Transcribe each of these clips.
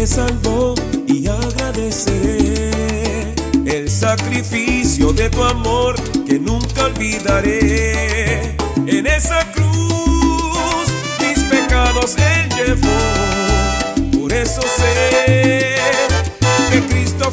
salvó y agradeceré el sacrificio de tu amor que nunca olvidaré. En esa cruz mis pecados Él llevó, por eso sé que Cristo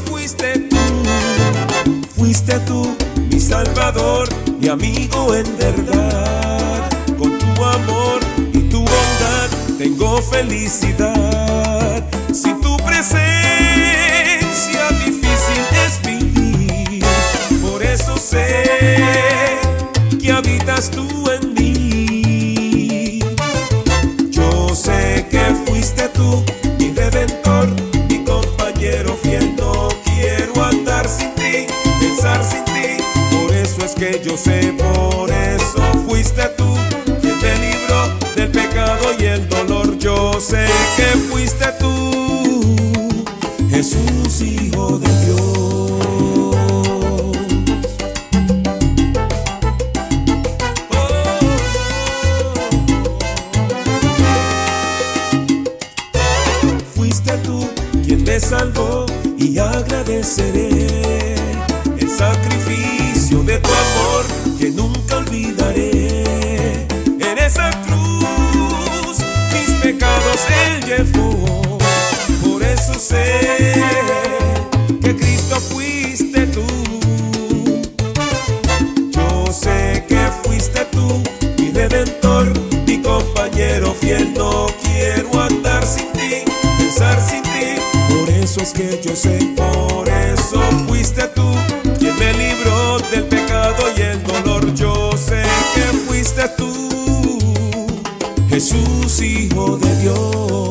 fuiste tú, mi Salvador, mi amigo en verdad. Con tu amor y tu bondad tengo felicidad. Sin tu presencia difícil es vivir, por eso sé que habitas tú en mí. Yo sé que fuiste tú, mi Redentor, mi compañero fiel. No quiero andar sin ti, pensar sin ti, por eso es que yo sé, por eso fuiste tú quien me libró del pecado y el dolor. Yo sé que fuiste tú, Jesús, Hijo de Dios. Fuiste tú quien me salvó y agradeceré el sacrificio de tu amor que nunca olvidaré. En esa cruz mis pecados Él llevó, por eso sé que Cristo fuiste tú. Yo sé que fuiste tú, mi Redentor, mi compañero fiel. No quiero andar sin ti, pensar sin ti, por eso es que yo sé, por eso fuiste tú quien me libró del pecado y el dolor. Yo sé que fuiste tú, Jesús, Hijo de Dios.